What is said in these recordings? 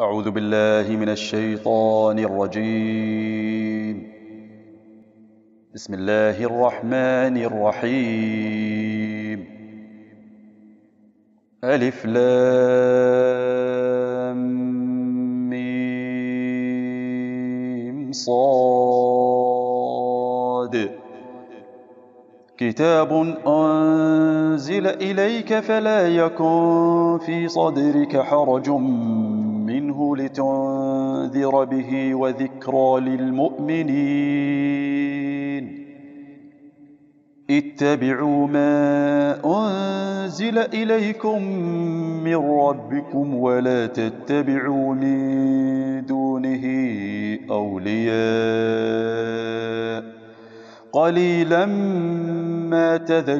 أعوذ بالله من الشيطان الرجيم. بسم الله الرحمن الرحيم. ألف لام ميم صاد. كتاب أنزل إليك فلا يكن في صدرك حرج منه لتنذر به وذكرى للمؤمنين. اتبعوا ما أنزل إليكم من ربكم ولا تتبعوا من دونه أولياء قليلا ما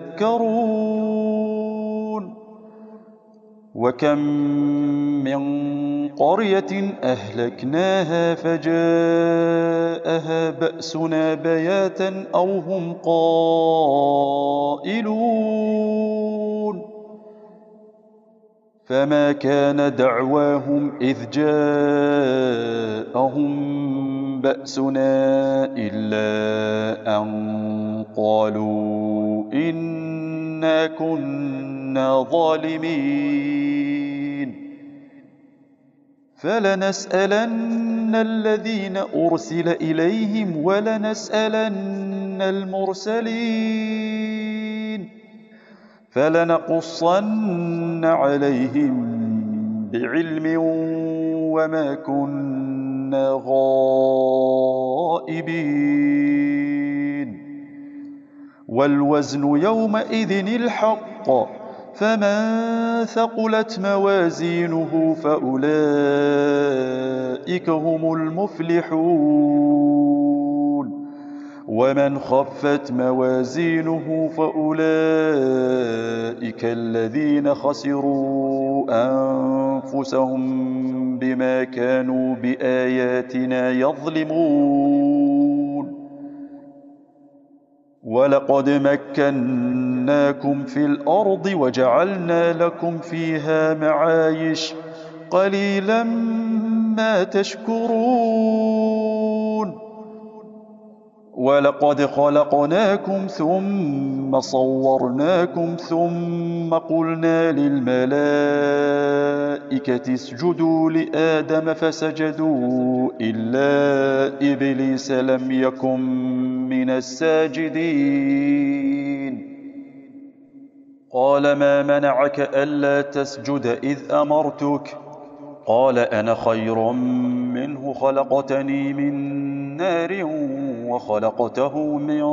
تذكرون. وكم من قرية أهلكناها فجاءها بأسنا بياتا أو هم قائلون. فما كان دعواهم إذ جاءهم بأسنا إلا أن قالوا إنا كنا ظالمين. فلنسألن الذين أرسل إليهم ولنسألن المرسلين فلنقصن عليهم بعلم وما كنا غائبين. والوزن يومئذ الحق فمن ثقلت موازينه فأولئك هم المفلحون. ومن خفت موازينه فأولئك الذين خسروا أنفسهم بما كانوا بآياتنا يظلمون. ولقد مكناكم في الأرض وجعلنا لكم فيها معايش قليلا ما تشكرون. ولقد خلقناكم ثم صورناكم ثم قلنا للملائكة اسجدوا لآدم فسجدوا إلا إبليس لم يكن من الساجدين. قال ما منعك ألا تسجد إذ أمرتك؟ قال أنا خير منه خلقتني من نار وخلقته من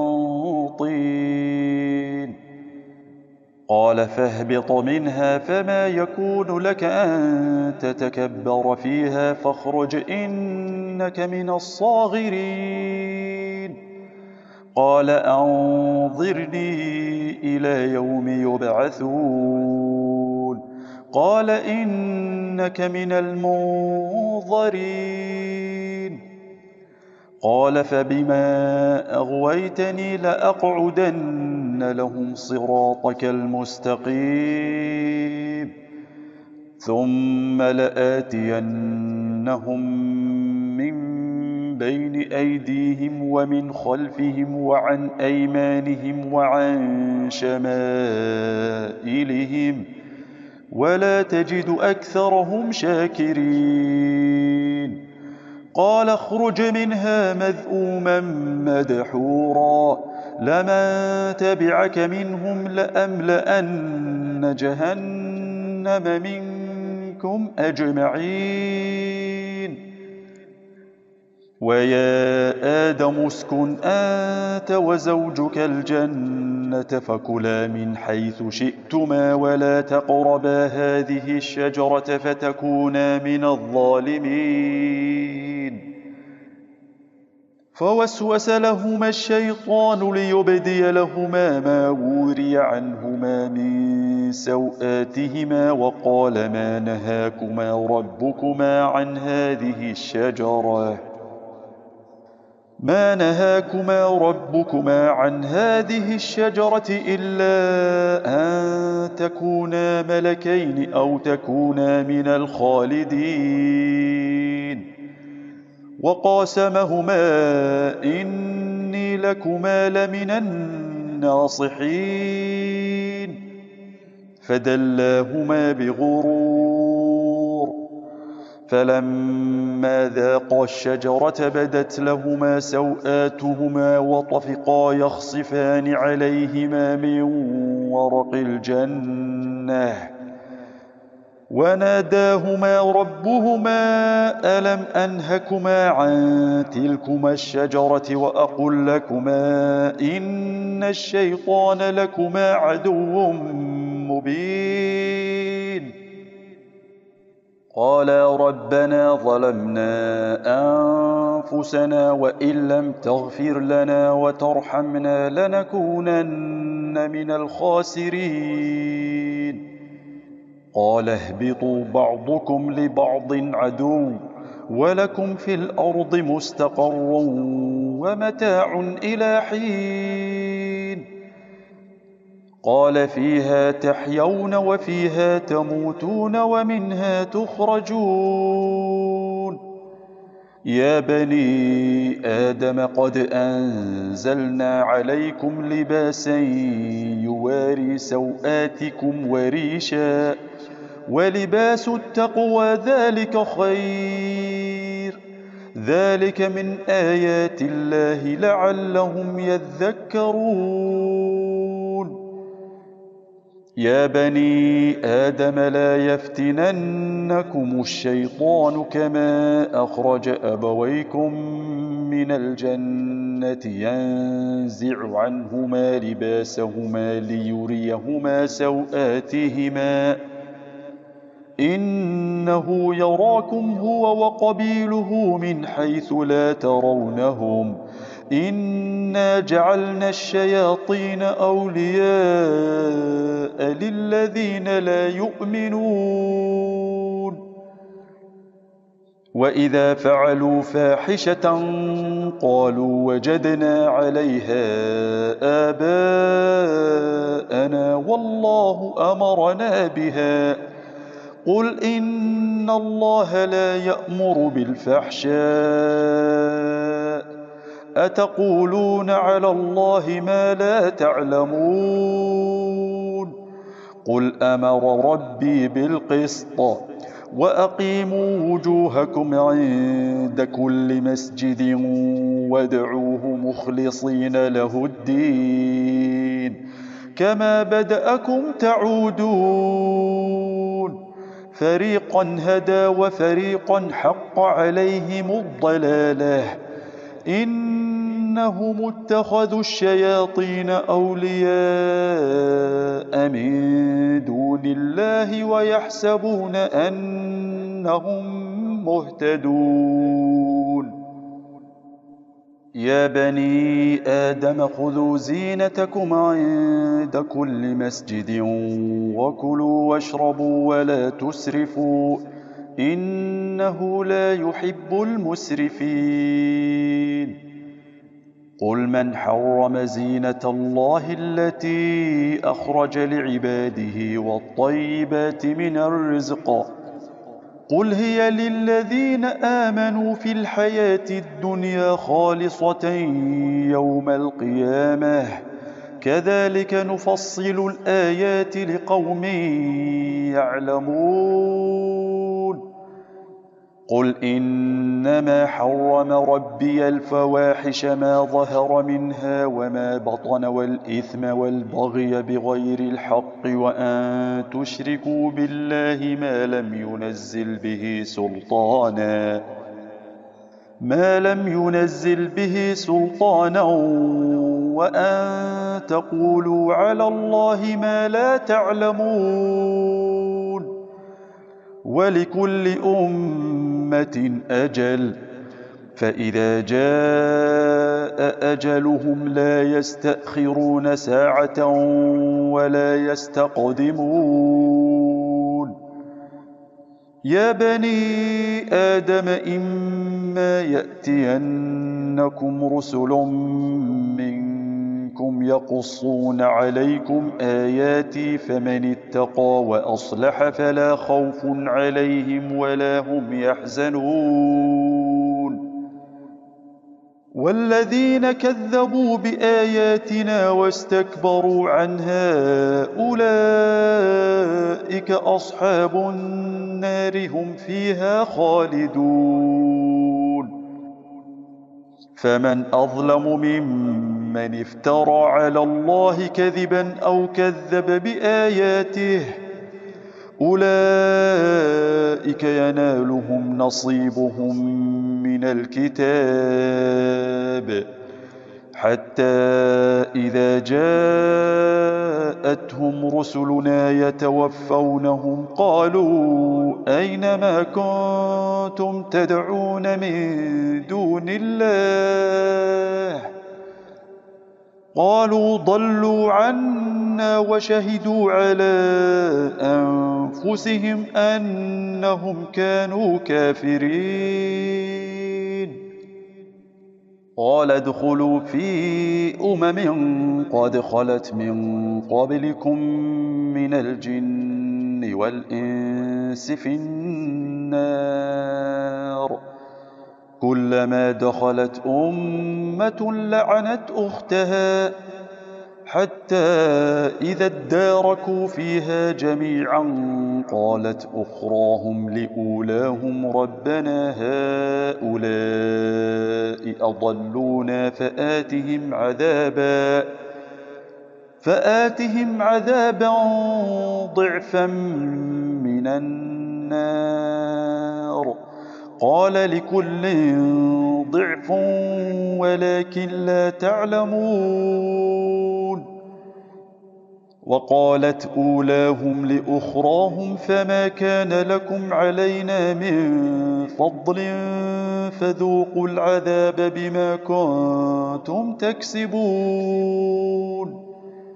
طين. قال فاهبط منها فما يكون لك أن تتكبر فيها فاخرج إنك من الصاغرين. قال أنظرني إلى يوم يبعثون. قال إنك من المنظرين. قال فبما أغويتني لأقعدن لهم صراطك المستقيم ثم لآتينهم من بين أيديهم ومن خلفهم وعن أيمانهم وعن شمائلهم ولا تجد أكثرهم شاكرين. قال اخرج منها مذءوما مدحورا لمن تبعك منهم لأملأن جهنم منكم أجمعين. ويا آدم اسكن أنت وزوجك الجنة فكلا من حيث شئتما ولا تقربا هذه الشجرة فتكونا من الظالمين. فوسوس لهما الشيطان ليبدي لهما ما وري عنهما من سوآتهما وقال ما نهاكما ربكما عن هذه الشجرة إلا أن تكونا ملكين أو تكونا من الخالدين. وقاسمهما إني لكما لمن الناصحين فدلاهما بغرور فلما ذاقا الشجرة بدت لهما سوآتهما وطفقا يخصفان عليهما من ورق الجنة وناداهما ربهما ألم أنهكما عن تلكما الشجرة وأقل لكما إن الشيطان لكما عدو مبين قالا ربنا ظلمنا أنفسنا وإن لم تغفر لنا وترحمنا لنكونن من الخاسرين قال اهبطوا بعضكم لبعض عدو ولكم في الأرض مستقر ومتاع إلى حين قال فيها تحيون وفيها تموتون ومنها تخرجون يا بني آدم قد أنزلنا عليكم لباسا يواري سوآتكم وريشا ولباس التقوى ذلك خير ذلك من آيات الله لعلهم يذكرون يا بني آدم لا يفتننكم الشيطان كما أخرج أبويكم من الجنة ينزع عنهما لباسهما ليريهما سوآتهما إنه يراكم هو وقبيله من حيث لا ترونهم إنا جعلنا الشياطين أولياء للذين لا يؤمنون وإذا فعلوا فاحشة قالوا وجدنا عليها آباءنا والله أمرنا بها قل إن الله لا يأمر بالفحشاء أتقولون على الله ما لا تعلمون قل أمر ربي بالقسط وأقيموا وجوهكم عند كل مسجد وادعوه مخلصين له الدين كما بدأكم تعودون فريقا هدى وفريقا حق عليهم الضلالة إنهم اتخذوا الشياطين أولياء من دون الله ويحسبون أنهم مهتدون يا بني آدم خذوا زينتكم عند كل مسجد وكلوا واشربوا ولا تسرفوا إنه لا يحب المسرفين قل من حرم زينة الله التي أخرج لعباده والطيبات من الرزق قل هي للذين آمنوا في الحياة الدنيا خالصة يوم القيامة كذلك نفصل الآيات لقوم يعلمون قل إنما حرم ربي الفواحش ما ظهر منها وما بطن والإثم والبغي بغير الحق وأن تشركوا بالله ما لم ينزل به سلطانا وأن تقولوا على الله ما لا تعلمون ولكل أمة أجل فإذا جاء أجلهم لا يستأخرون ساعة ولا يستقدمون يا بني آدم إما يأتينكم رسل منكم يقصون عليكم آياتي فمن اتقى وأصلح فلا خوف عليهم ولا هم يحزنون والذين كذبوا بآياتنا واستكبروا عنها أولئك أصحاب النار هم فيها خالدون. فمن أظلم ممن افترى على الله كذبا أو كذب بآياته أولئك ينالهم نصيبهم من الكتاب حتى إذا جاءتهم رسلنا يتوفونهم قالوا أين ما كنتم تدعون من دون الله قالوا ضلوا عنا وشهدوا على أنفسهم أنهم كانوا كافرين. قال ادخلوا في قد خلت من قبلكم من الجن والإنس في النار كلما دخلت أمة لعنت أختها حتى إذا اداركوا فيها جميعا قالت أخراهم لأولاهم ربنا هؤلاء أضلونا فآتهم عذابا ضعفا من النار قال لكل ضعف ولكن لا تعلمون. وقالت أولاهم لأخراهم فما كان لكم علينا من فضل فذوقوا العذاب بما كنتم تكسبون.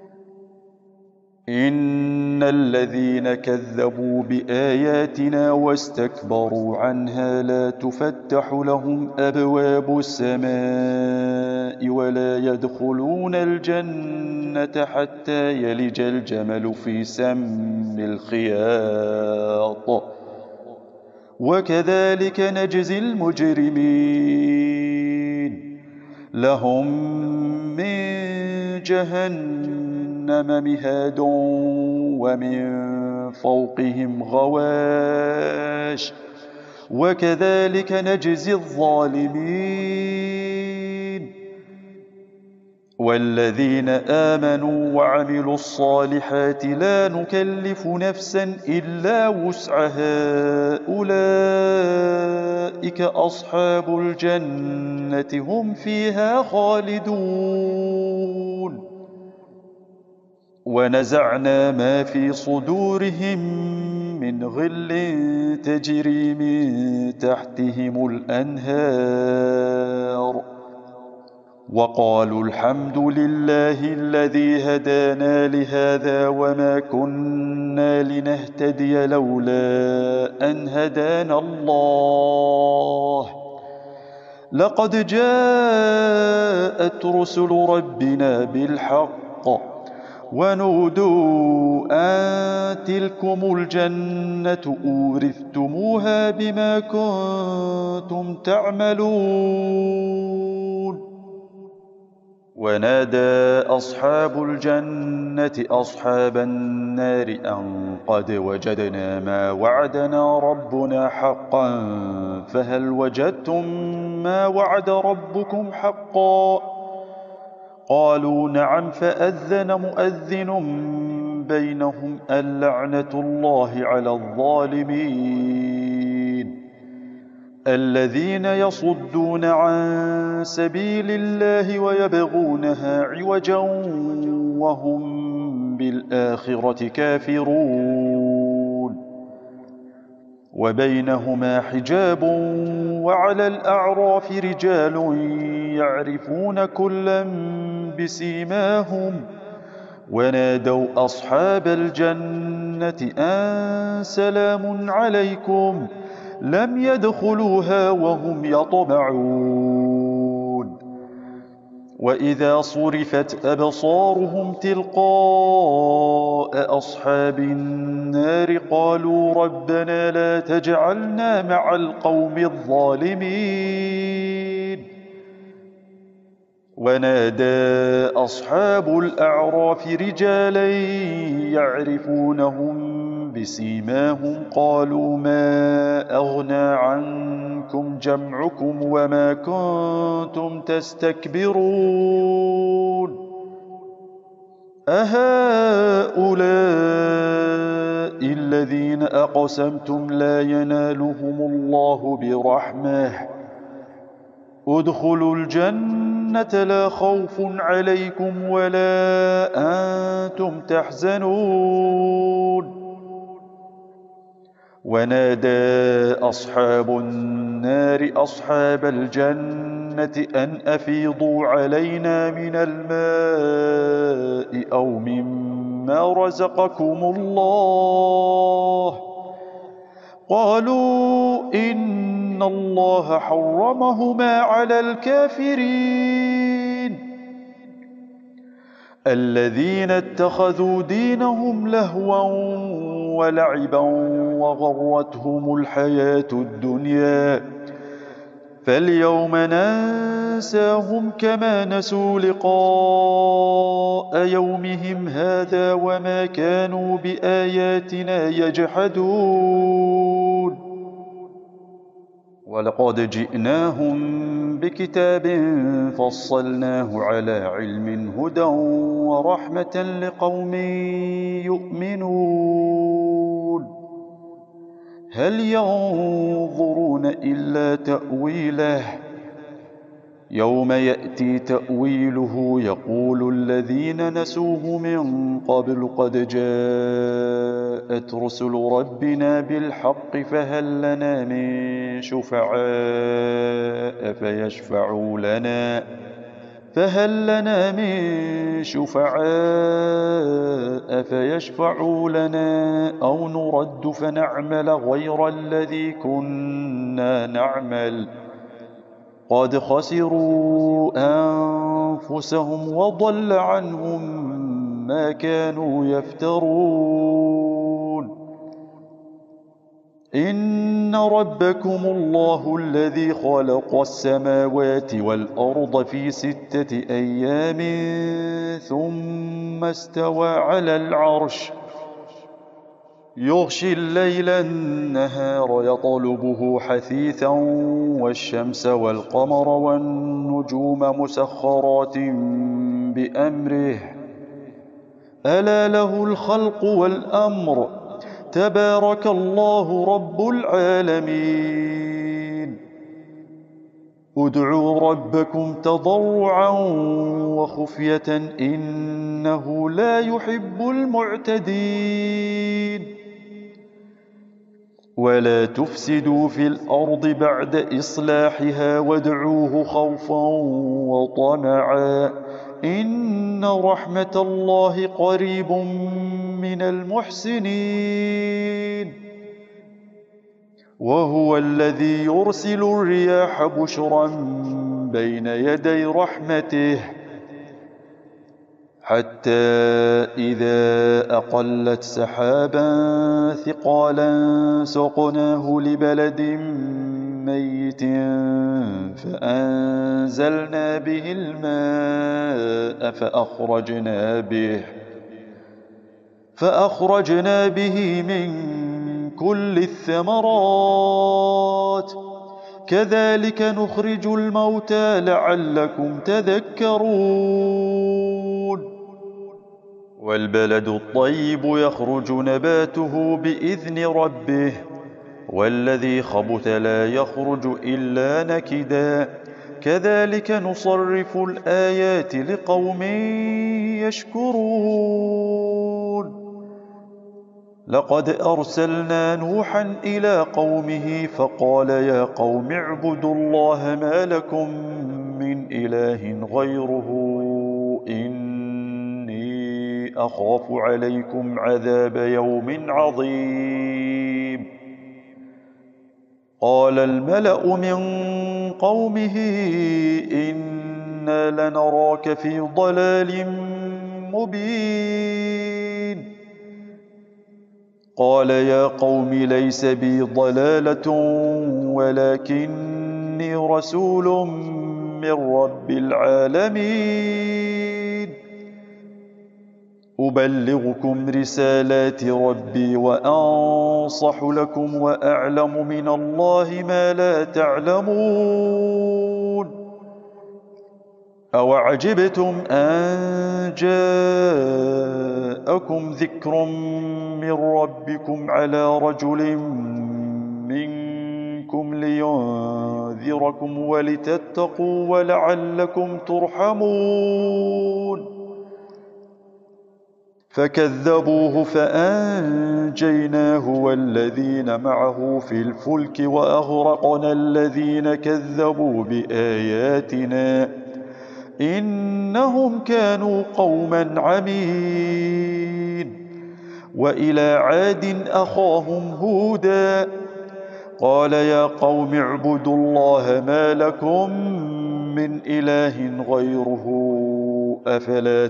إن الذين كذبوا بآياتنا واستكبروا عنها لا تفتح لهم أبواب السماء ولا يدخلون الجنة حتى يلج الجمل في سم الخياط وكذلك نجزي المجرمين. لهم من جهنم مهاد ومن فوقهم غواش وكذلك نجزي الظالمين. والذين آمنوا وعملوا الصالحات لا نكلف نفسا إلا وسعها أولئك أصحاب الجنة هم فيها خالدون. ونزعنا ما في صدورهم من غل تجري من تحتهم الأنهار وقالوا الحمد لله الذي هدانا لهذا وما كنا لنهتدي لولا أن هدانا الله لقد جاءت رسل ربنا بالحق ونودوا أن تلكم الجنة أورثتموها بما كنتم تعملون. ونادى أصحاب الجنة أصحاب النار أن قد وجدنا ما وعدنا ربنا حقا فهل وجدتم ما وعد ربكم حقا قالوا نعم فأذن مؤذن بينهم اللعنة الله على الظالمين الذين يصدون عن سبيل الله ويبغونها عوجا وهم بالآخرة كافرون. وبينهما حجاب وعلى الأعراف رجال يعرفون كلا بسيماهم ونادوا أصحاب الجنة أن سلام عليكم لم يدخلوها وهم يطمعون. وإذا صرفت أبصارهم تلقاء أصحاب النار قالوا ربنا لا تجعلنا مع القوم الظالمين. ونادى أصحاب الأعراف رجالا يعرفونهم بسيماهم قالوا ما أغنى عنكم جمعكم وما كنتم تستكبرون أهؤلاء الذين أقسمتم لا ينالهم الله برحمة ادخلوا الجنة لا خوف عليكم ولا أنتم تحزنون ونادى أصحاب النار أصحاب الجنة أن أفيضوا علينا من الماء أو مما رزقكم الله قالوا إن الله حرمهما على الكافرين الذين اتخذوا دينهم لهوا ولعبا وغرتهم الحياة الدنيا فاليوم ننساهم كما نسوا لقاء يومهم هذا وما كانوا بآياتنا يجحدون ولقد جئناهم بكتاب فصلناه على علم هدى ورحمة لقوم يؤمنون هل ينظرون إلا تأويله يوم يأتي تأويله يقول الذين نسوه من قبل قد جاءت رسل ربنا بالحق فهل لنا من شفعاء فيشفعوا لنا أو نرد فنعمل غير الذي كنا نعمل قد خسروا أنفسهم وضل عنهم ما كانوا يفترون إن ربكم الله الذي خلق السماوات والأرض في 6 أيام ثم استوى على العرش يغشي الليل النهار يطلبه حثيثا والشمس والقمر والنجوم مسخرات بأمره ألا له الخلق والأمر تبارك الله رب العالمين ادعوا ربكم تضرعا وخفية إنه لا يحب المعتدين ولا تفسدوا في الأرض بعد إصلاحها وادعوه خوفا وطمعا إن رحمة الله قريب من المحسنين وهو الذي يرسل الرياح بشرا بين يدي رحمته حتى إذا أقلت سحابا ثقالا سقناه لبلد ميت فأنزلنا به الماء فأخرجنا به من كل الثمرات كذلك نخرج الموتى لعلكم تذكرون والبلد الطيب يخرج نباته بإذن ربه والذي خبث لا يخرج إلا نكدا كذلك نصرف الآيات لقوم يشكرون لقد أرسلنا نوحا إلى قومه فقال يا قوم اعبدوا الله ما لكم من إله غيره إني أخاف عليكم عذاب يوم عظيم قال الملأ من قومه إنا لنراك في ضلال مبين قال يا قوم ليس بي ضلالة ولكني رسول من رب العالمين أبلغكم رسالات ربي وأنصح لكم وأعلم من الله ما لا تعلمون أوعجبتم أن جاءكم ذكر من ربكم على رجل منكم لينذركم ولتتقوا ولعلكم ترحمون فكذبوه فأنجيناه والذين معه في الفلك وأغرقنا الذين كذبوا بآياتنا إنهم كانوا قوما عمين وإلى عاد أخاهم هودا قال يا قوم اعبدوا الله ما لكم من إله غيره أفلا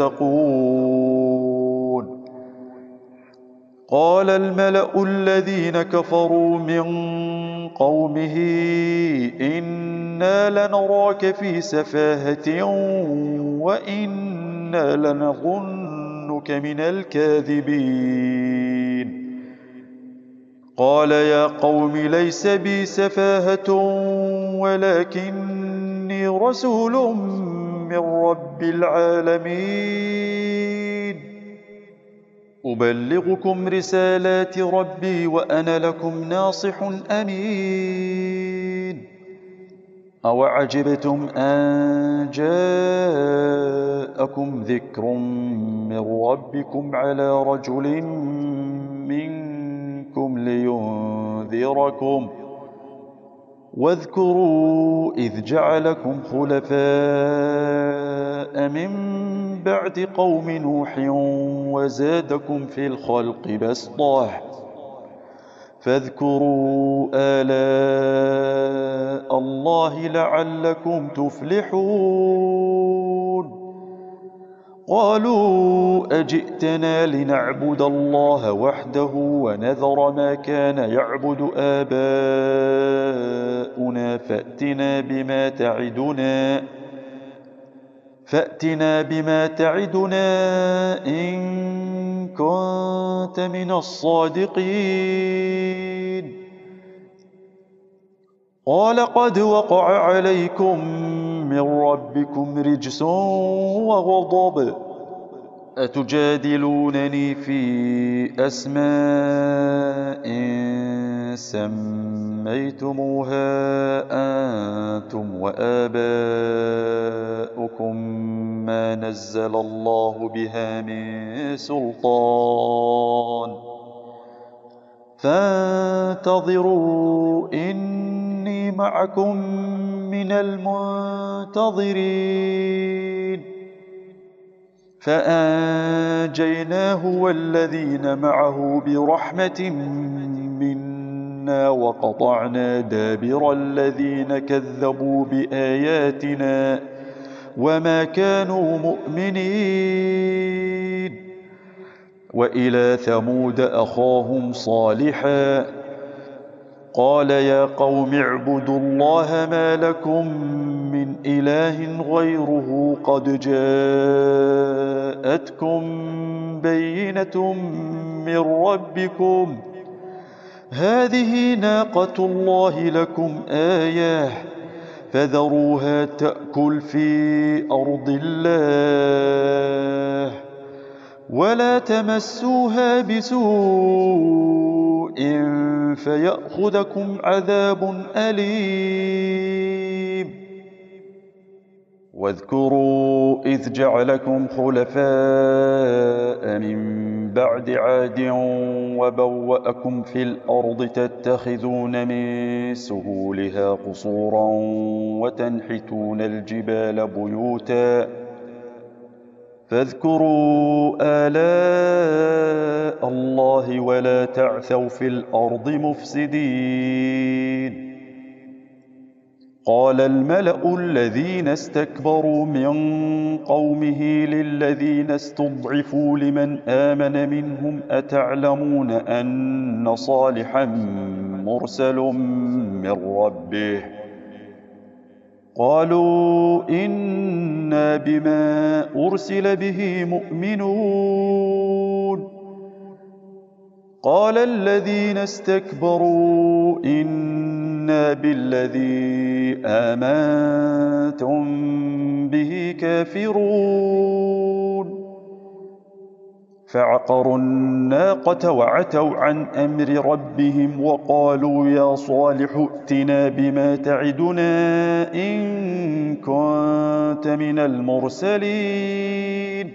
تتقون قال الملأ الذين كفروا من قومه إنا لنراك في سفاهة وإنا لنظنك من الكاذبين قال يا قوم ليس بي سفاهة ولكني رسول من رب العالمين أبلغكم رسالات ربي وأنا لكم ناصح أمين أوعجبتم أن جاءكم ذكر من ربكم على رجل منكم لينذركم واذكروا إذ جعلكم خلفاء من بعد قوم نوح وزادكم في الخلق بسطة فاذكروا آلاء الله لعلكم تفلحون قالوا أجئتنا لنعبد الله وحده ونذر ما كان يعبد آباؤنا فأتنا بما تعدنا إن كنت من الصادقين قال قد وقع عليكم من ربكم رجس وغضب أتجادلونني في أسماء سميتموها أنتم وآباؤكم ما نزل الله بها من سلطان فانتظروا إني معكم من المنتظرين فأنجيناه والذين معه برحمة منا وقطعنا دابر الذين كذبوا بآياتنا وما كانوا مؤمنين وإلى ثمود أخاهم صالحا قال يا قوم اعبدوا الله ما لكم من إله غيره قد جاءتكم بينة من ربكم هذه ناقة الله لكم آية فذروها تأكل في أرض الله ولا تمسوها بسوء فيأخذكم عذاب أليم واذكروا إذ جعلكم خلفاء من بعد عاد وبوأكم في الأرض تتخذون من سهولها قصورا وتنحتون الجبال بيوتا فاذكروا آلاء الله ولا تعثوا في الأرض مفسدين قال الملأ الذين استكبروا من قومه للذين استضعفوا لمن آمن منهم أتعلمون أن صالحا مرسل من ربه قالوا إنا بما أرسل به مؤمنون قال الذين استكبروا إنا بالذي آمنتم به كافرون فعقروا الناقة وعتوا عن أمر ربهم وقالوا يا صالح ائتنا بما تعدنا إن كنت من المرسلين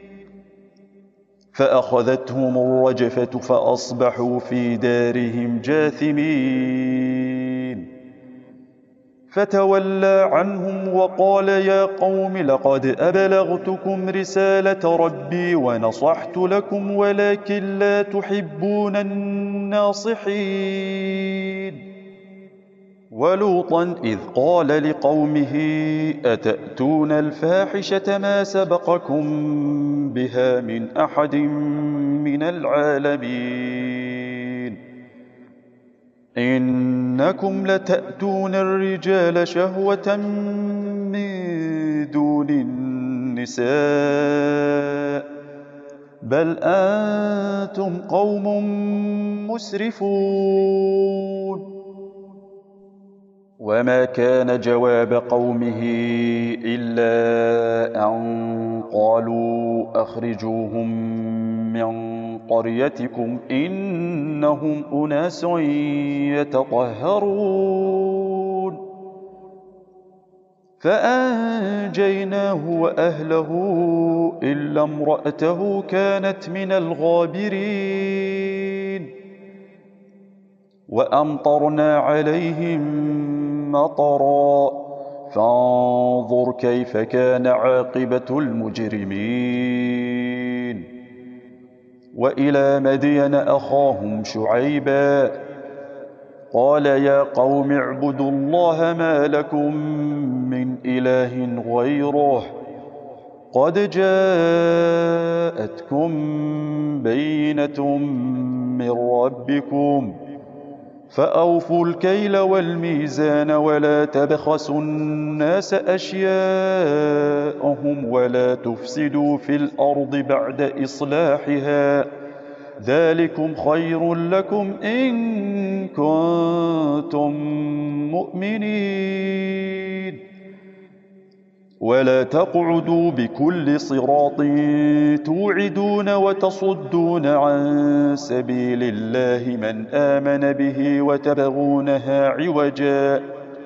فأخذتهم الرجفة فأصبحوا في دارهم جاثمين فتولى عنهم وقال يا قوم لقد أبلغتكم رسالة ربي ونصحت لكم ولكن لا تحبون الناصحين ولوطا إذ قال لقومه أتأتون الفاحشة ما سبقكم بها من أحد من العالمين إنكم لتأتون الرجال شهوة من دون النساء بل أنتم قوم مسرفون وما كان جواب قومه إلا أن قالوا أخرجوهم من قريتكم إنهم أناس يتطهرون فأنجيناه وأهله إلا امرأته كانت من الغابرين وأمطرنا عليهم مطرا فانظر كيف كان عاقبة المجرمين وإلى مدين أخاهم شعيبا قال يا قوم اعبدوا الله ما لكم من إله غيره قد جاءتكم بينة من ربكم فأوفوا الكيل والميزان ولا تبخسوا الناس أشياءهم ولا تفسدوا في الأرض بعد إصلاحها ذلكم خير لكم إن كنتم مؤمنين ولا تقعدوا بكل صراط توعدون وتصدون عن سبيل الله من آمن به وتبغونها عوجا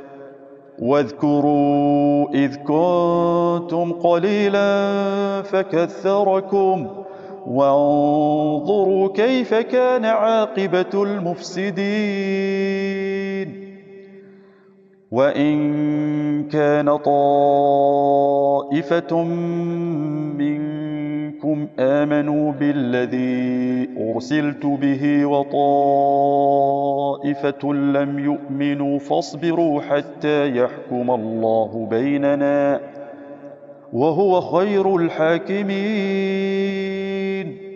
واذكروا إذ كنتم قليلا فكثركم وانظروا كيف كان عاقبة المفسدين وإن كان طائفة منكم آمنوا بالذي أرسلت به وطائفة لم يؤمنوا فاصبروا حتى يحكم الله بيننا وهو خير الحاكمين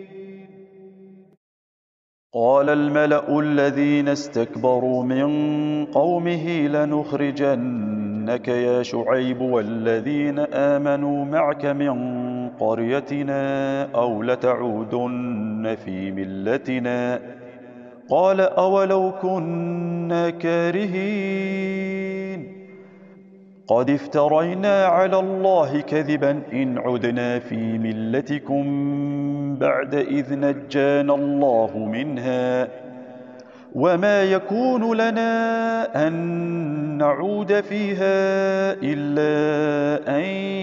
قال الملأ الذين استكبروا من قومه لنخرجنك يا شعيب والذين آمنوا معك من قريتنا أو لتعودن في ملتنا قال أولو كنا كارهين قد افترينا على الله كذبا إن عدنا في ملتكم بعد إذ نجانا الله منها وما يكون لنا أن نعود فيها إلا أن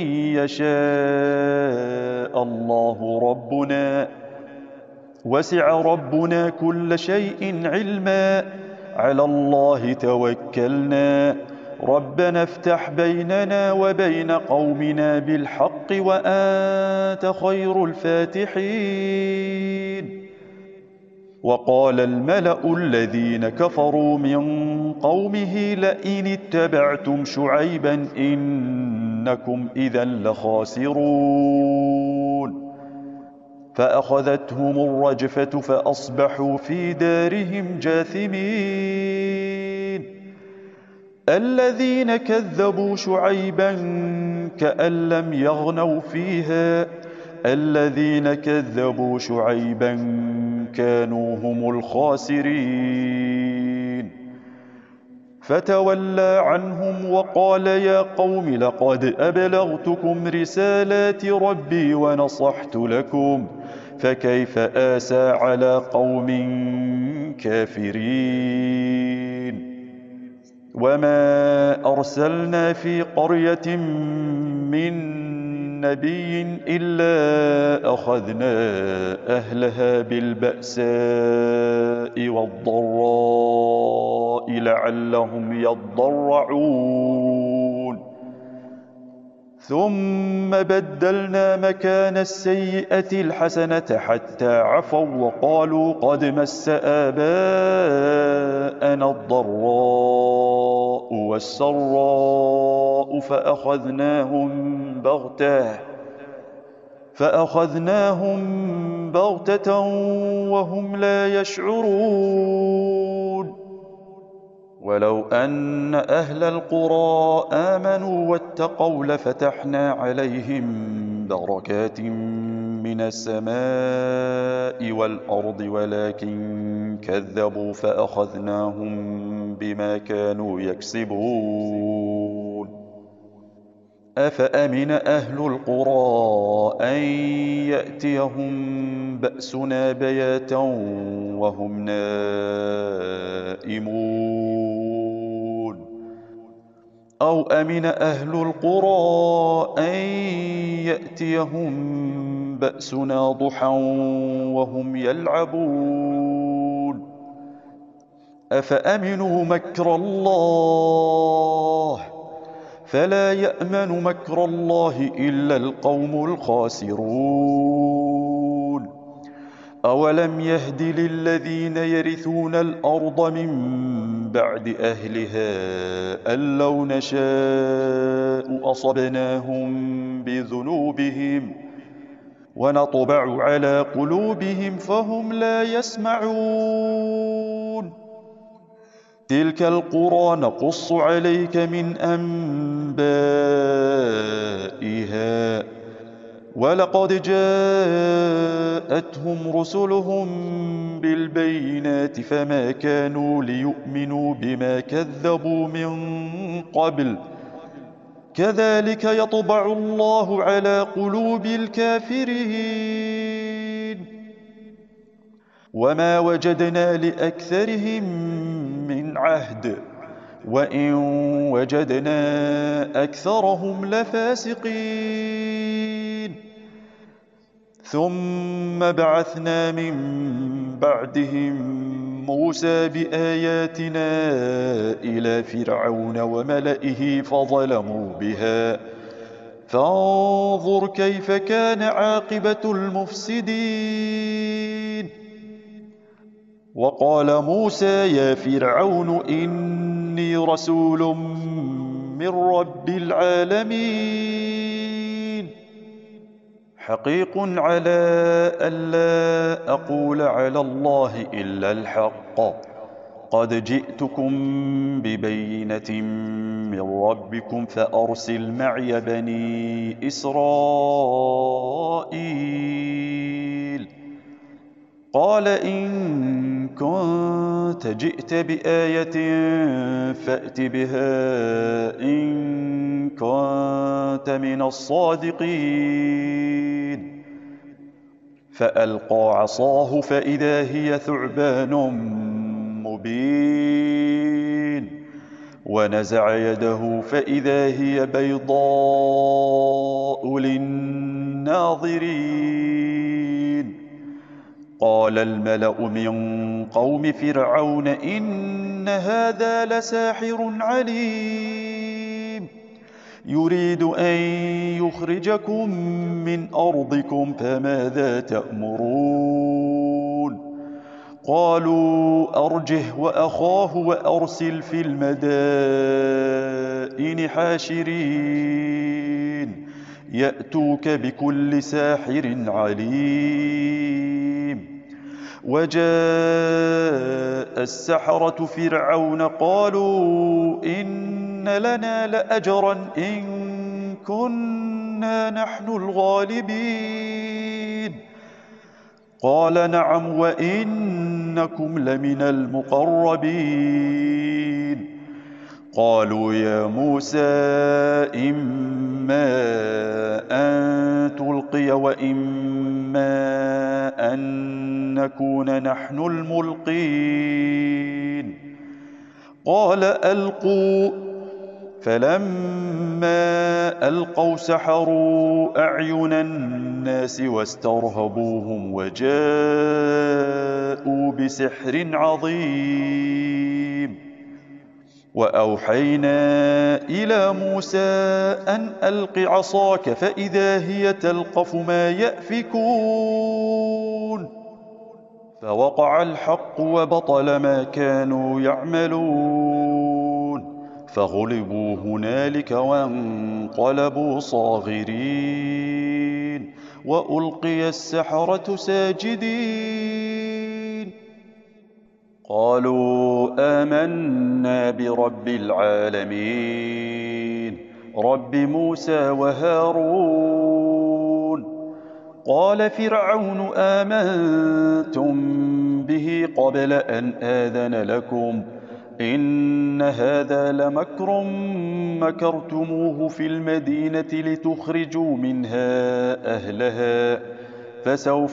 يشاء الله ربنا وسع ربنا كل شيء علما على الله توكلنا ربنا افتح بيننا وبين قومنا بالحق وأنت خير الفاتحين وقال الملأ الذين كفروا من قومه لئن اتبعتم شعيبا إنكم إذا لخاسرون فأخذتهم الرجفة فأصبحوا في دارهم جاثمين الذين كذبوا شعيبا كأن لم يغنوا فيها الذين كذبوا شعيبا كانوا هم الخاسرين فتولى عنهم وقال يا قوم لقد أبلغتكم رسالات ربي ونصحت لكم فكيف آسى على قوم كافرين وما أرسلنا في قرية من نبي إلا أخذنا أهلها بالبأساء والضراء لعلهم يضرعون ثم بدلنا مكان السيئة الحسنة حتى عفوا وقالوا قد مس آباءنا الضراء والسراء فأخذناهم بغتة وهم لا يشعرون ولو أن أهل القرى آمنوا واتقوا لفتحنا عليهم بركات من السماء والأرض ولكن كذبوا فأخذناهم بما كانوا يكسبون أفأمن أهل القرى أن يأتيهم بأسنا بياتا وهم نائمون أو أمن أهل القرى أن يأتيهم بأسنا ضحى وهم يلعبون أفأمنوا مكر الله فلا يأمن مكر الله إلا القوم الخاسرون أولم يهد للذين يرثون الأرض من بعد أهلها أن لو نشاء أصبناهم بذنوبهم ونطبع على قلوبهم فهم لا يسمعون تلك القرى نقص عليك من أنبائها ولقد جاءتهم رسلهم بالبينات فما كانوا ليؤمنوا بما كذبوا من قبل كذلك يطبع الله على قلوب الكافرين وما وجدنا لأكثرهم من عهد وإن وجدنا أكثرهم لفاسقين ثم بعثنا من بعدهم موسى بآياتنا إلى فرعون وملئه فظلموا بها فانظر كيف كان عاقبة المفسدين وقال موسى يا فرعون إني رسول من رب العالمين حقيق على ألا أقول على الله إلا الحق قد جئتكم ببينة من ربكم فأرسل معي بني إسرائيل قال إن كنت جئت بآية فأت بها إن كنت من الصادقين فألقى عصاه فإذا هي ثعبان مبين ونزع يده فإذا هي بيضاء للناظرين قال الملأ من قوم فرعون إن هذا لساحر عليم يريد أن يخرجكم من أرضكم فماذا تأمرون قالوا أرجه وأخاه وأرسل في المدائن حاشرين يأتوك بكل ساحر عليم وجاء السحرة فرعون قالوا إن إن لنا لأجرا إن كنا نحن الغالبين قال نعم وإنكم لمن المقربين قالوا يا موسى إما أن تلقي وإما أن نكون نحن الملقين قال ألقوا فلما ألقوا سحروا أعين الناس واسترهبوهم وجاءوا بسحر عظيم وأوحينا إلى موسى أن ألق عصاك فإذا هي تلقف ما يأفكون فوقع الحق وبطل ما كانوا يعملون فغلبوا هنالك وانقلبوا صاغرين وألقي السحرة ساجدين قالوا آمنا برب العالمين رب موسى وهارون قال فرعون آمنتم به قبل أن آذن لكم إن هذا لمكر مكرتموه في المدينة لتخرجوا منها أهلها فسوف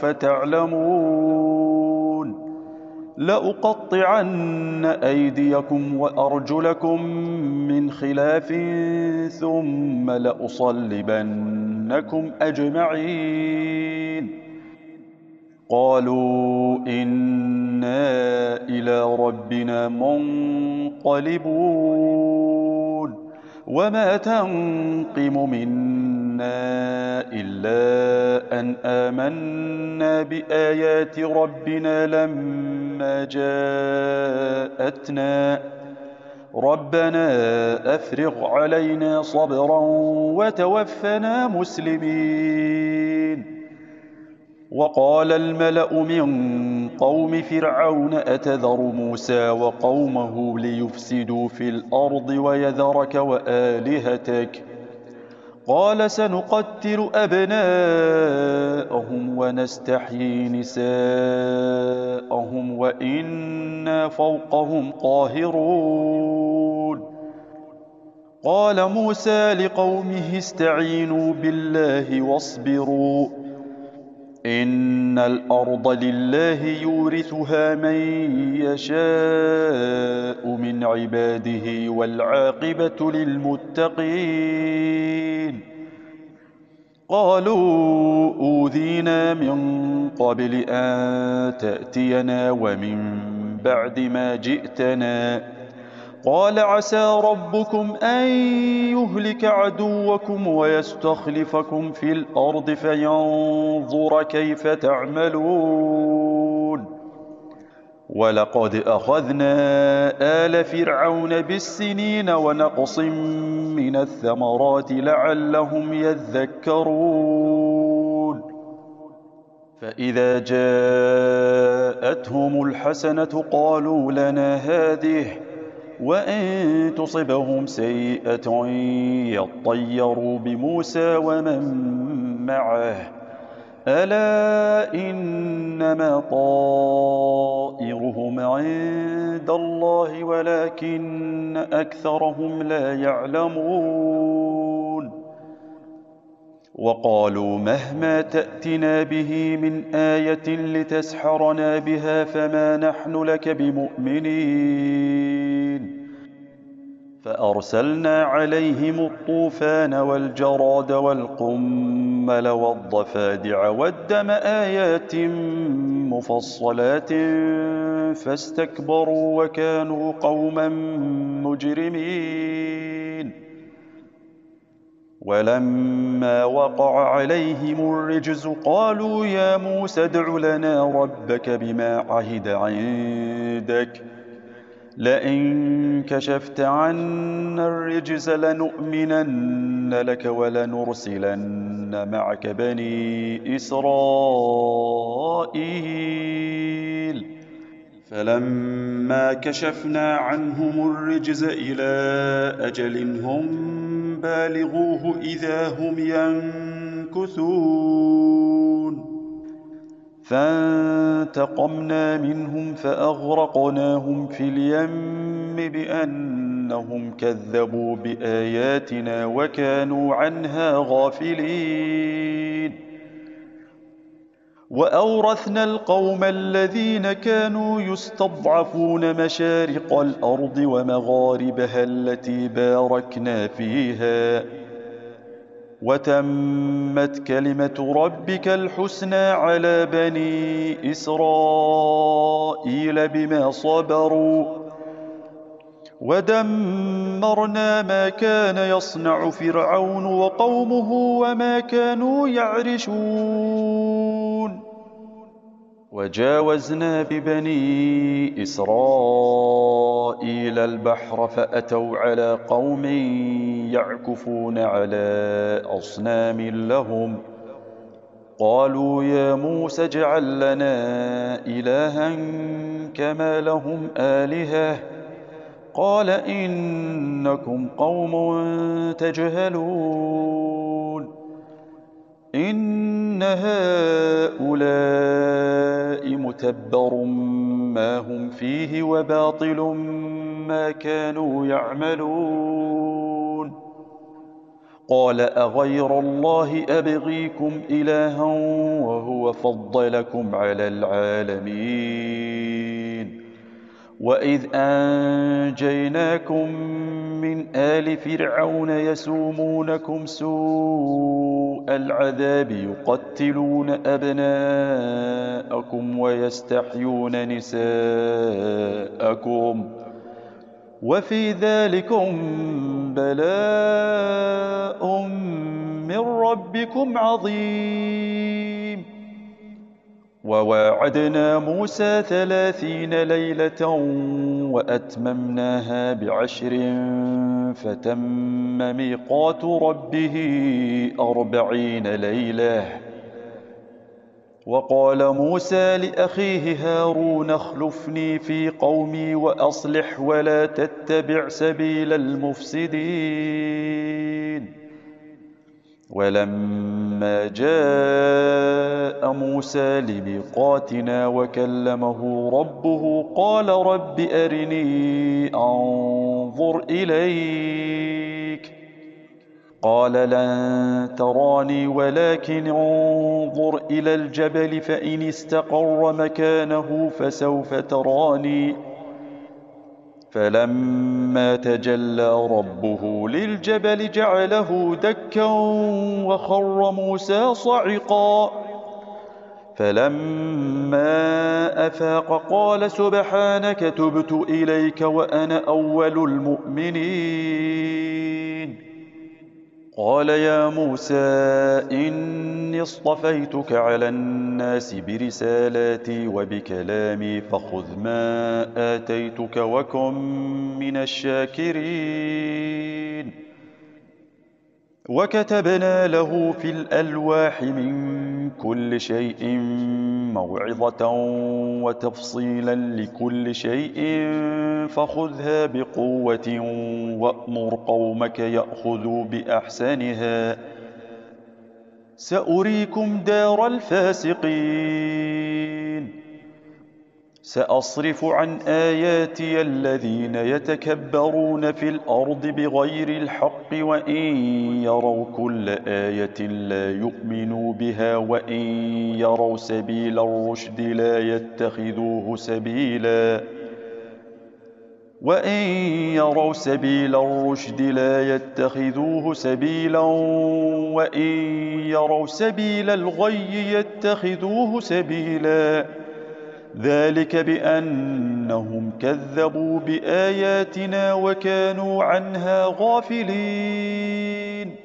تعلمون لأقطعن أيديكم وأرجلكم من خلاف ثم لأصلبنكم أجمعين قالوا إنا إلى ربنا منقلبون وما تنقم منا إلا أن آمنا بآيات ربنا لما جاءتنا ربنا أفرغ علينا صبرا وتوفنا مسلمين وقال الملأ من قوم فرعون أتذر موسى وقومه ليفسدوا في الأرض ويذرك وآلهتك قال سنقتل أبناءهم ونستحيي نساءهم وإنا فوقهم قاهرون قال موسى لقومه استعينوا بالله واصبروا إن الأرض لله يورثها من يشاء من عباده والعاقبة للمتقين قالوا أوذينا من قبل أن تأتينا ومن بعد ما جئتنا قال عسى ربكم أن يهلك عدوكم ويستخلفكم في الأرض فينظر كيف تعملون ولقد أخذنا آل فرعون بالسنين ونقص من الثمرات لعلهم يذكرون فإذا جاءتهم الحسنة قالوا لنا هذه وإن تصبهم سيئة يطيروا بموسى ومن معه ألا إنما طائرهم عند الله ولكن أكثرهم لا يعلمون وقالوا مهما تأتنا به من آية لتسحرنا بها فما نحن لك بمؤمنين فأرسلنا عليهم الطوفان والجراد والقمل والضفادع والدم آيات مفصلات فاستكبروا وكانوا قوما مجرمين ولما وقع عليهم الرجز قالوا يا موسى ادع لنا ربك بما عهد عندك لئن كشفت عنا الرجز لنؤمنن لك ولنرسلن معك بني إسرائيل فلما كشفنا عنهم الرجز إلى أجل هم بالغوه إذا هم ينكثون فانتقمنا منهم فأغرقناهم في اليم بأنهم كذبوا بآياتنا وكانوا عنها غافلين وأورثنا القوم الذين كانوا يستضعفون مشارق الأرض ومغاربها التي باركنا فيها وتمت كلمة ربك الحسنى على بني إسرائيل بما صبروا ودمرنا ما كان يصنع فرعون وقومه وما كانوا يعرشون وجاوزنا ببني إسرائيل البحر فأتوا على قوم يعكفون على أصنام لهم قالوا يا موسى اجعل لنا إلها كما لهم آلهة قال إنكم قوم تجهلون إن هؤلاء متبر ما هم فيه وباطل ما كانوا يعملون قال أغير الله أبغيكم إلها وهو فضلكم على العالمين وإذ أنجيناكم من آل فرعون يسومونكم سوء العذاب يقتلون أبناءكم ويستحيون نساءكم وفي ذلكم بلاء من ربكم عظيم وواعدنا موسى 30 ليلة وأتممناها ب10 فتم ميقات ربه 40 ليلة وقال موسى لأخيه هارون اخلفني في قومي وأصلح ولا تتبع سبيل المفسدين ولما جاء موسى لميقاتنا وكلمه ربه قال رب أرني أنظر إليك قال لن تراني ولكن انظر إلى الجبل فإن استقر مكانه فسوف تراني فلما تجلى ربه للجبل جعله دكا وخر موسى صعقا فلما أفاق قال سبحانك تبت إليك وأنا أول المؤمنين قال يا موسى إني اصطفيتك على الناس برسالاتي وبكلامي فخذ ما آتيتك وكن من الشاكرين وكتبنا له في الألواح من كل شيء موعظة وتفصيلا لكل شيء فخذها بقوة وأمر قومك يأخذوا بأحسنها سأريكم دار الفاسقين سأصرف عن آياتي الذين يتكبرون في الأرض بغير الحق وإن يروا كل آية لا يؤمنوا بها وإن يروا سبيل الرشد لا يتخذوه سبيلا وإن يروا سبيل الغي يتخذوه سبيلا ذلك بأنهم كذبوا بآياتنا وكانوا عنها غافلين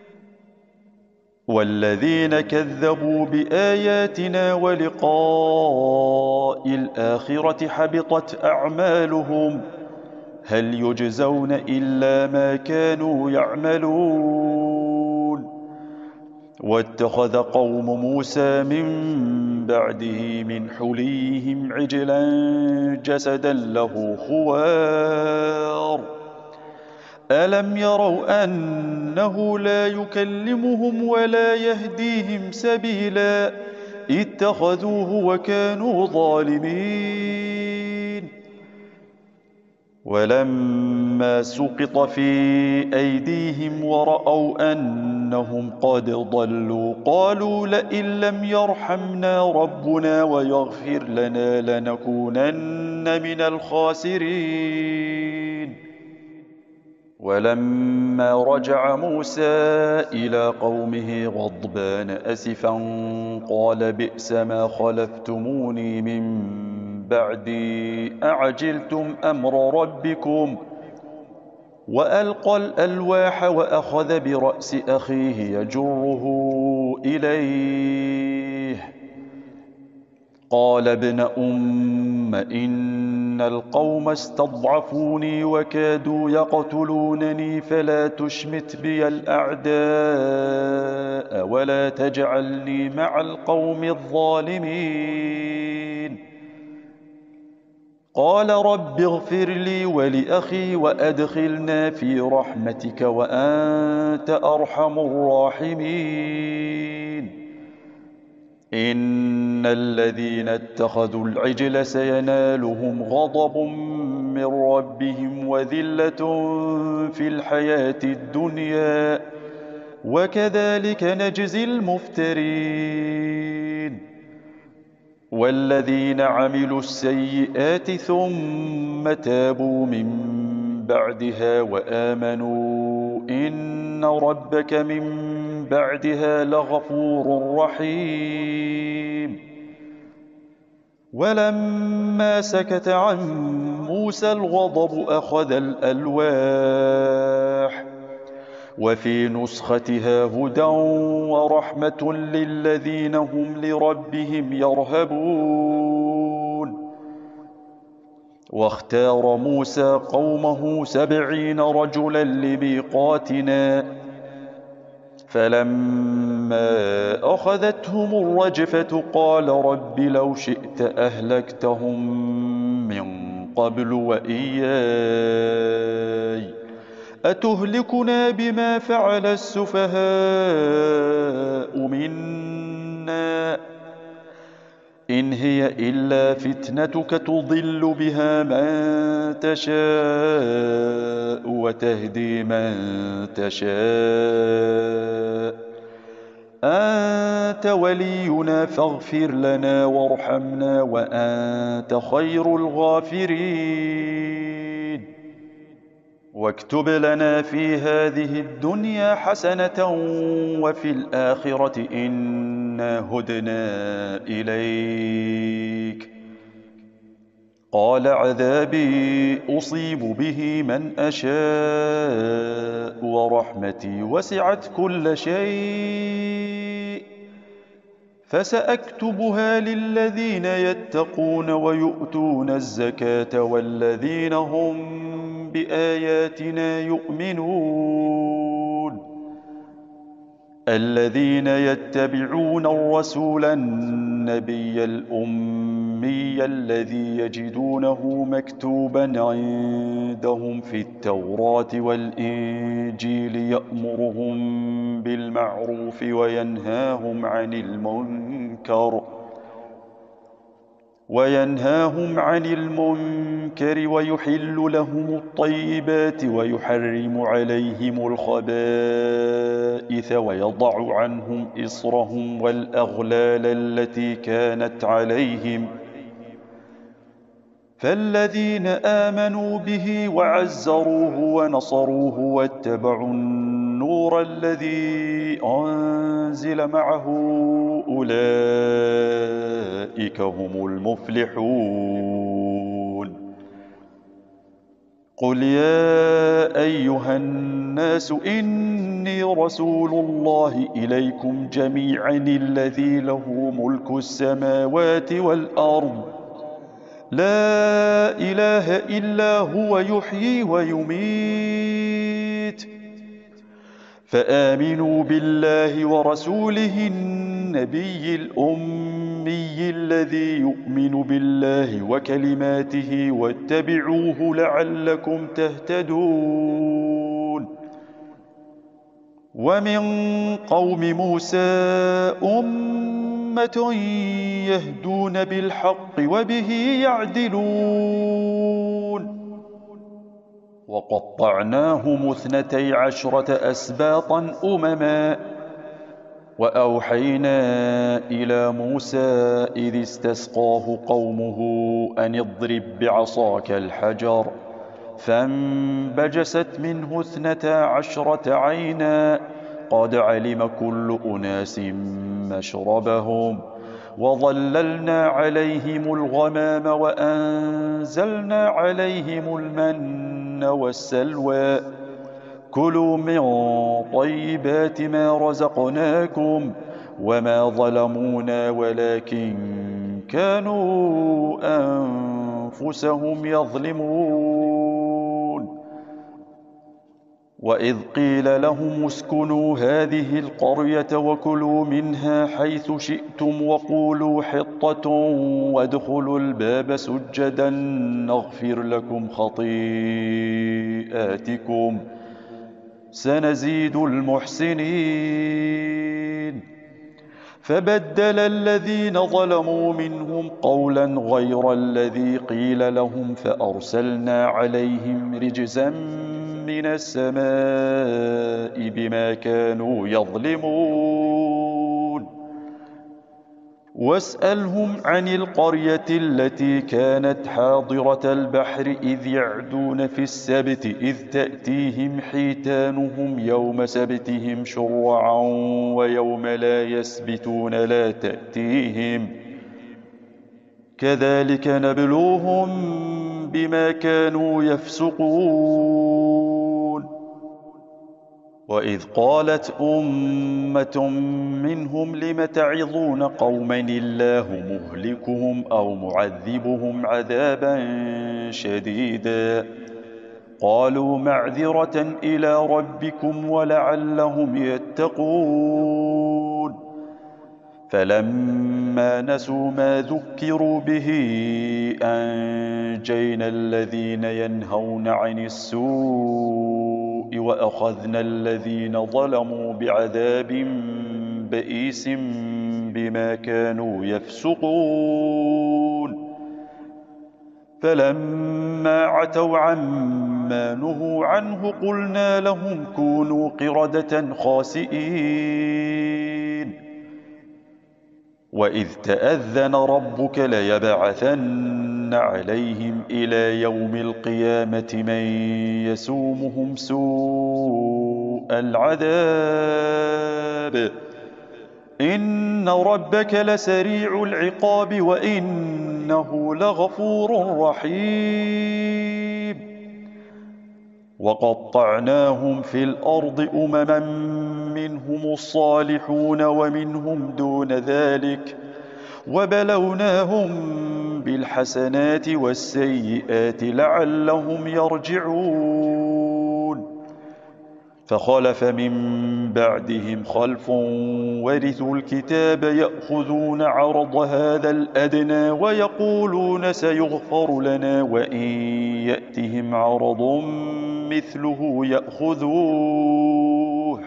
والذين كذبوا بآياتنا ولقاء الآخرة حبطت أعمالهم هل يجزون إلا ما كانوا يعملون واتخذ قوم موسى من بعده من حليهم عجلا جسدا له خوار ألم يروا أنه لا يكلمهم ولا يهديهم سبيلا اتخذوه وكانوا ظالمين ولما سقط في أيديهم ورأوا أنهم قد ضلوا قالوا لئن لم يرحمنا ربنا ويغفر لنا لنكونن من الخاسرين ولما رجع موسى إلى قومه غضبان أسفا قال بئس ما خلفتموني من بعدي أعجلتم أمر ربكم وألقى الألواح وأخذ برأس أخيه يجره إليه قال ابن أم إن القوم استضعفوني وكادوا يقتلونني فلا تشمت بي الأعداء ولا تجعلني مع القوم الظالمين قال رب اغفر لي ولأخي وأدخلنا في رحمتك وأنت أرحم الراحمين إن الذين اتخذوا العجل سينالهم غضب من ربهم وذلة في الحياة الدنيا وكذلك نجزي المفترين والذين عملوا السيئات ثم تابوا من بعدها وآمنوا إن ربك من بعدها لغفور رحيم ولما سكت عن موسى الغضب أخذ الألواح وفي نسختها هدى ورحمة للذين هم لربهم يرهبون واختار موسى قومه 70 رجلا لميقاتنا فلما أخذتهم الرجفة قال رب لو شئت أهلكتهم من قبل وإياي أتهلكنا بما فعل السفهاء منا إن هي إلا فتنتك تضل بها من تشاء وتهدي من تشاء أنت ولينا فاغفر لنا وارحمنا وأنت خير الغافرين واكتب لنا في هذه الدنيا حسنة وفي الآخرة إنا هدنا إليك قال عذابي أصيب به من أشاء ورحمتي وسعت كل شيء فسأكتبها للذين يتقون ويؤتون الزكاة والذين هم بآياتنا يؤمنون الذين يتبعون الرسول النبي الأمي الذي يجدونه مكتوبا عندهم في التوراة والإنجيل يأمرهم بالمعروف وينهاهم عن المنكر ويحل لهم الطيبات ويحرم عليهم الخبائث ويضع عنهم إصرهم والأغلال التي كانت عليهم فالذين آمنوا به وعزروه ونصروه واتبعوا النور الذي أنزل معه أولئك هم المفلحون قل يا أيها الناس إني رسول الله إليكم جميعا الذي له ملك السماوات والأرض لا إله إلا هو يحيي ويميت فآمنوا بالله ورسوله النبي الأمي الذي يؤمن بالله وكلماته واتبعوه لعلكم تهتدون. ومن قوم موسى أمة يهدون بالحق وبه يعدلون. وقطعناهم 12 أسباطا أمما. وأوحينا إلى موسى إذ استسقاه قومه أن اضرب بعصاك الحجر فانبجست منه 12 عينا قد علم كل أناس مشربهم وظللنا عليهم الغمام وأنزلنا عليهم المن والسلوى كلوا من طيبات ما رزقناكم وما ظلمونا ولكن كانوا أنفسهم يظلمون. وإذ قيل لهم اسكنوا هذه القرية وكلوا منها حيث شئتم وقولوا حطة وادخلوا الباب سجدا نغفر لكم خطيئاتكم سنزيد المحسنين. فبدل الذين ظلموا منهم قولا غير الذي قيل لهم فأرسلنا عليهم رجزا من السماء بما كانوا يظلمون. واسألهم عن القرية التي كانت حاضرة البحر إذ يعدون في السبت إذ تأتيهم حيتانهم يوم سبتهم شرعا ويوم لا يسبتون لا تأتيهم كذلك نبلوهم بما كانوا يفسقون. وإذ قالت أمة منهم لم تعظون قوما الله مهلكهم أو معذبهم عذابا شديدا قالوا معذرة إلى ربكم ولعلهم يتقون. فلما نسوا ما ذكروا به أنجينا الذين ينهون عن السوء وأخذنا الذين ظلموا بعذاب بئيس بما كانوا يفسقون. فلما عتوا عما نهوا عنه قلنا لهم كونوا قردة خاسئين. وإذ تأذن ربك ليبعثن عليهم إلى يوم القيامة من يسومهم سوء العذاب إن ربك لسريع العقاب وإنه لغفور رحيم. وقطعناهم في الأرض أمما منهم الصالحون ومنهم دون ذلك وبلوناهم بالحسنات والسيئات لعلهم يرجعون. فخلف من بعدهم خلف ورثوا الكتاب يأخذون عرض هذا الأدنى ويقولون سيغفر لنا وإن يأتهم عرض مثله يأخذوه.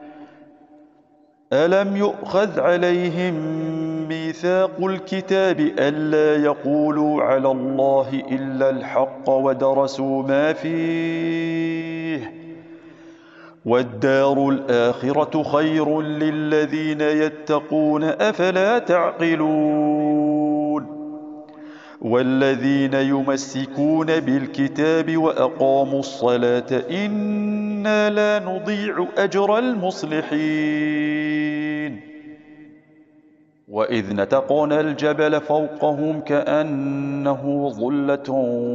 ألم يؤخذ عليهم ميثاق الكتاب ألا يقولوا على الله إلا الحق ودرسوا ما فيه والدار الآخرة خير للذين يتقون أفلا تعقلون. والذين يمسكون بالكتاب وأقاموا الصلاة إنا لا نضيع أجر المصلحين. وإذ نتقنا الجبل فوقهم كأنه ظلة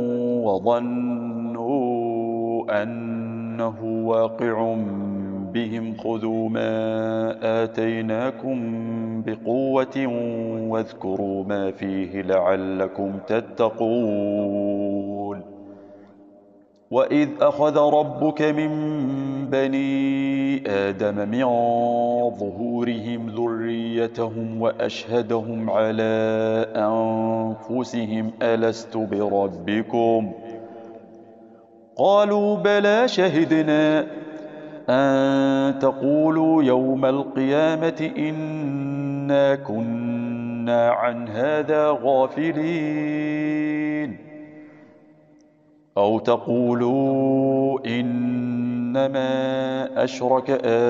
وظنوا أنه واقع بهم خذوا ما آتيناكم بقوة واذكروا ما فيه لعلكم تتقون. وإذ أخذ ربك من بني آدم من ظهورهم ذريتهم وأشهدهم على أنفسهم ألست بربكم قالوا بلى شهدنا أن تقولوا يوم القيامة إنا كنا عن هذا غافلين أو تقولوا إنما أشرك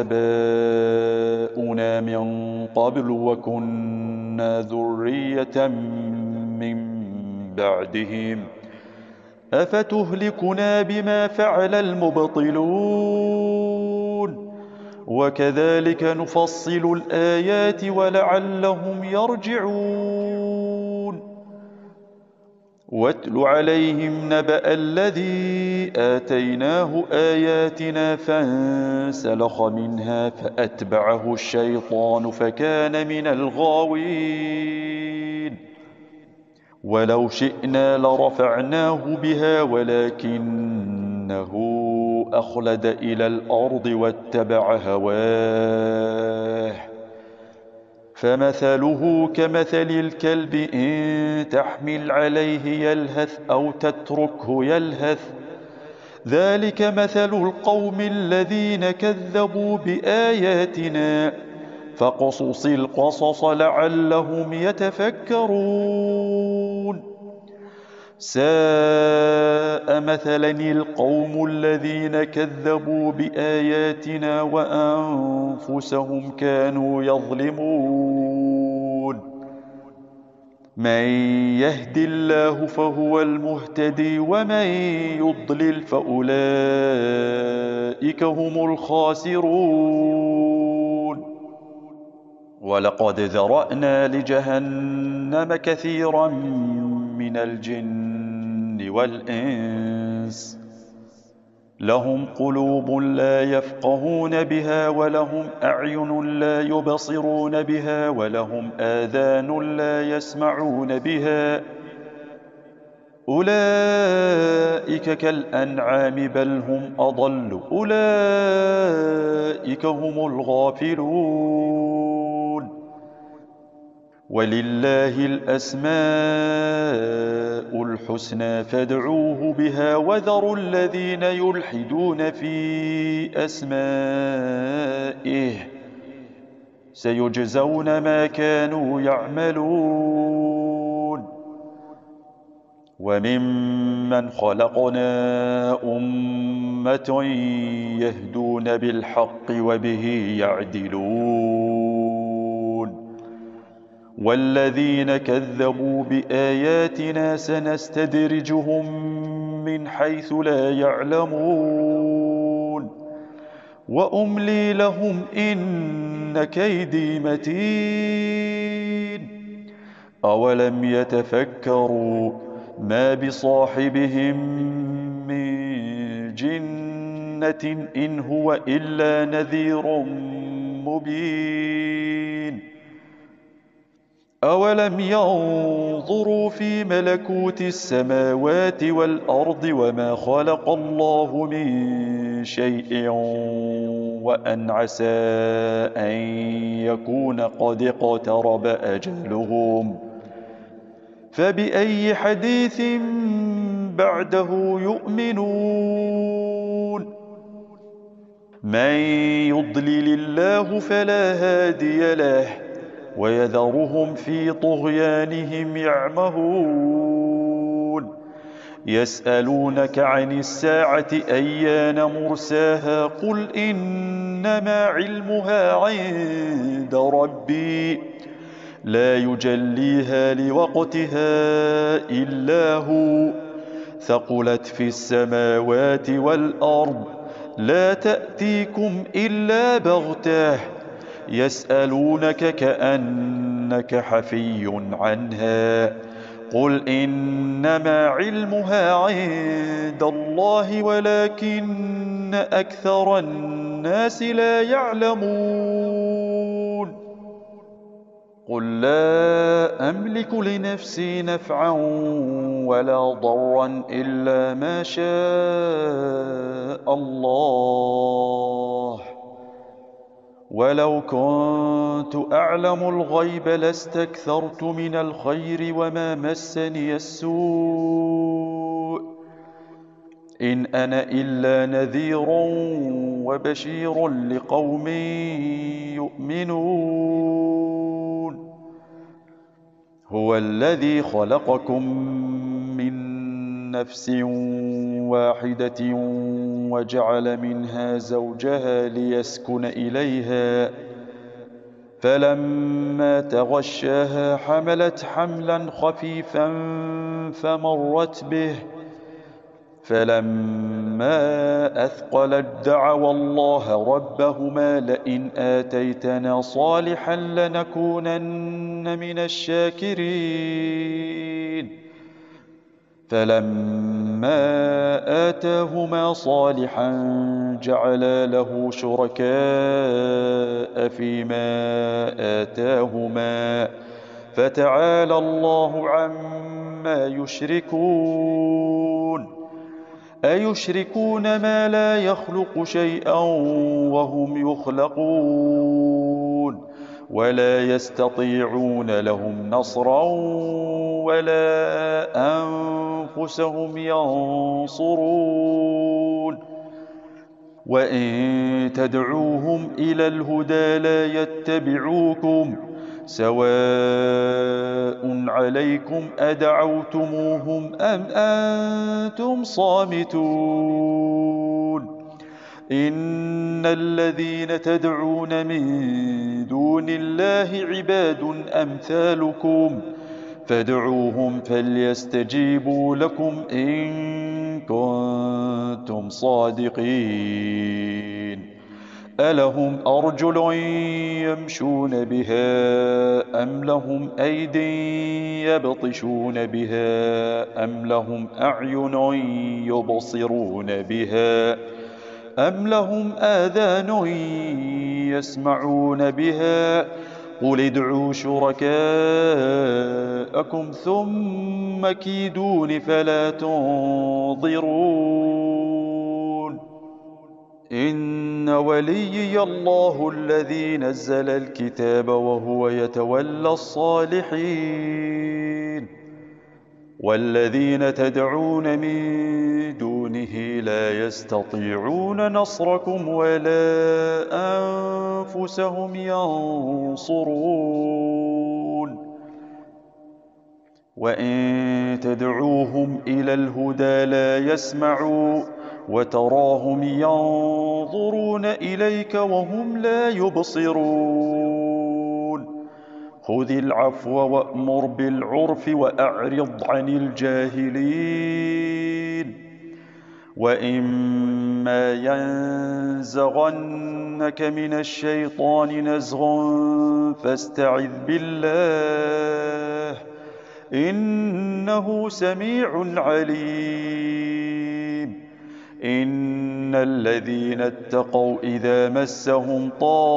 آباؤنا من قبل وكنا ذرية من بعدهم أفتهلكنا بما فعل المبطلون وكذلك نفصل الآيات ولعلهم يرجعون واتل عليهم نبأ الذي آتيناه آياتنا فانسلخ منها فأتبعه الشيطان فكان من الغاوين ولو شئنا لرفعناه بها ولكنه أخلد إلى الأرض واتبع هواه فمثله كمثل الكلب إن تحمل عليه يلهث أو تتركه يلهث ذلك مثل القوم الذين كذبوا بآياتنا فاقصص القصص لعلهم يتفكرون ساء مثلا القوم الذين كذبوا بآياتنا وأنفسهم كانوا يظلمون من يهد الله فهو المهتدي ومن يضلل فأولئك هم الخاسرون ولقد ذرأنا لجهنم كثيرا من الجن والإنس لهم قلوب لا يفقهون بها ولهم أعين لا يبصرون بها ولهم آذان لا يسمعون بها أولئك كالأنعام بل هم أضل أولئك هم الغافلون ولله الأسماء الحسنى فادعوه بها وذروا الذين يلحدون في أسمائه سيجزون ما كانوا يعملون وممن خلقنا أمة يهدون بالحق وبه يعدلون والذين كذبوا بآياتنا سنستدرجهم من حيث لا يعلمون وأملي لهم إن كيدي متين أولم يتفكروا ما بصاحبهم من جنة إن هو إلا نذير مبين أولم ينظروا في ملكوت السماوات والأرض وما خلق الله من شيء وأن عسى أن يكون قد اقترب أجلهم فبأي حديث بعده يؤمنون من يضلل الله فلا هادي له ويذرهم في طغيانهم يعمهون يسألونك عن الساعة أيان مرساها قل إنما علمها عند ربي لا يجليها لوقتها إلا هو ثقلت في السماوات والأرض لا تأتيكم إلا بغتة يسألونك كأنك حفي عنها قل إنما علمها عند الله ولكن أكثر الناس لا يعلمون قل لا أملك لنفسي نفعا ولا ضرا إلا ما شاء الله، ولو كنت أعلم الغيب لاستكثرت من الخير وما مسني السوء، إن أنا إلا نذير وبشير لقوم يؤمنون. هو الذي خلقكم من نفس واحدة وجعل منها زوجها ليسكن إليها، فلما تغشاها حملت حملا خفيفا فمرت به، فلما أثقلت دعوا الله ربهما لئن آتيتنا صالحا لنكونن من الشاكرين، فلما آتاهما صالحا جعلا له شركاء فيما آتاهما، فتعالى الله عما يشركون. أيشركون ما لا يخلق شيئا وهم يخلقون، ولا يستطيعون لهم نصرا ولا أنفسهم ينصرون. وإن تدعوهم إلى الهدى لا يتبعوكم، سواء عليكم أدعوتموهم أم أنتم صامتون. إن الذين تدعون من دون الله عباد أمثالكم، فادعوهم فليستجيبوا لكم إن كنتم صادقين. ألهم أرجل يمشون بها أم لهم أيد يبطشون بها أم لهم أعين يبصرون بها أم لهم آذان يسمعون بها؟ قل ادعوا شركاءكم ثم كيدون فلا تنظرون. إن وليي الله الذي نزل الكتاب وهو يتولى الصالحين، والذين تدعون من دونه لا يستطيعون نصركم ولا أنفسهم ينصرون. وإن تدعوهم إلى الهدى لا يسمعوا، وتراهم ينظرون إليك وهم لا يبصرون. خذ العفو وأمر بالعرف وأعرض عن الجاهلين. وإما ينزغنك من الشيطان نزغ فاستعذ بالله، إنه سميع عليم. إن الذين اتقوا إذا مسهم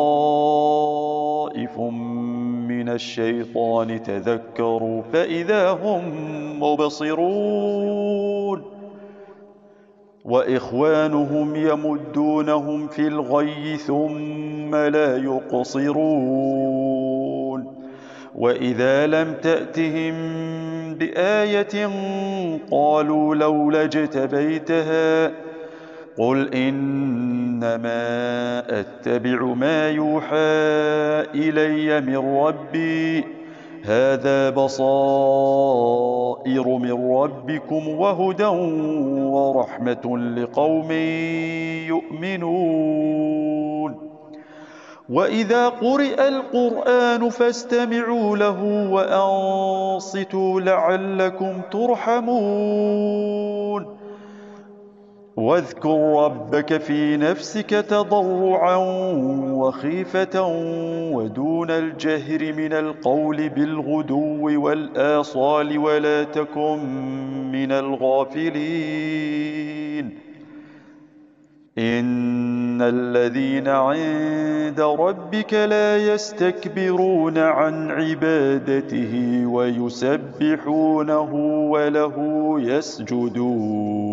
طائف من الشيطان تذكروا فإذا هم مبصرون. وإخوانهم يمدونهم في الغي ثم لا يقصرون. وإذا لم تأتهم بآية قالوا لولا اجتبيتها، قل إنما أتبع ما يوحى إلي من ربي، هذا بصائر من ربكم وهدى ورحمة لقوم يؤمنون. وإذا قرئ القرآن فاستمعوا له وأنصتوا لعلكم ترحمون. واذكر ربك في نفسك تضرعا وخيفة ودون الجهر من القول بالغدو والآصال ولا تكن من الغافلين. إن الذين عند ربك لا يستكبرون عن عبادته ويسبحونه وله يسجدون